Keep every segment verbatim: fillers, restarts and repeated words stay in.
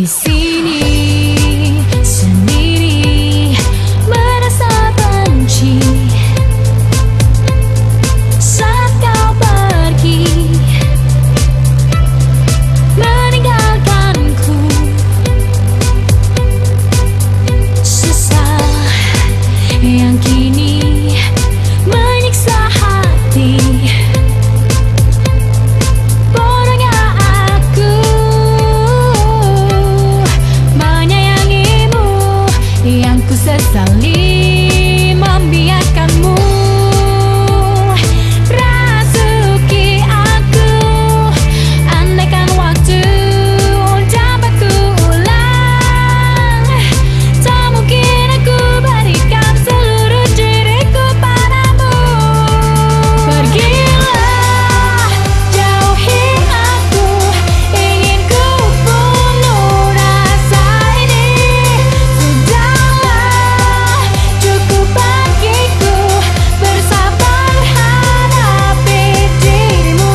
sini sendiri merasa benci saat kau pergi meninggalkanku. Sesal yang kini menyiksa hati. Bodohnya aku menyayangimu, yang ku sesali membiarkanmu rasuki aku. Andaikan waktu dapat kuulang, tak mungkin aku berikan seluruh diriku padamu. Pergilah, jauhi aku, ingin ku bunuh rasa ini. Sudahlah, cukup bagiku bersabar hadapi dirimu.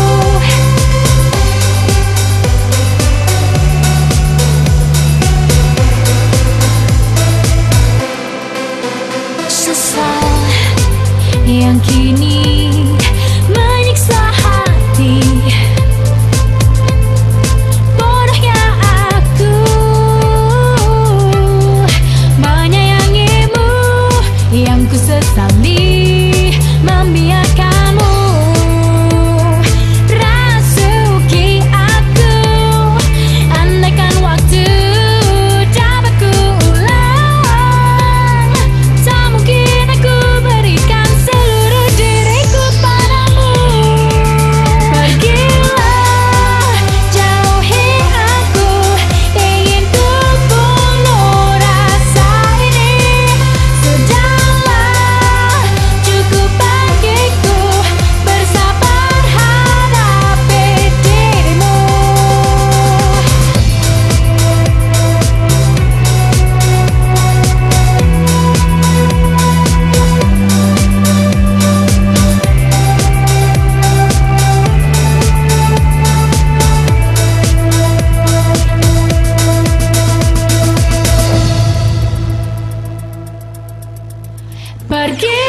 Sesal yang kini menyiksa hati. Bodohnya aku menyayangimu, yang ku sesali membiarkanmu rasuki aku. Andaikan waktu dapat kuulang, tak mungkin aku berikan seluruh diriku padamu. Pergilah, jauhi aku, ingin ku bunuh rasa ini. Sudahlah, cukup bagiku bersabar hadapi dirimu. Pergi.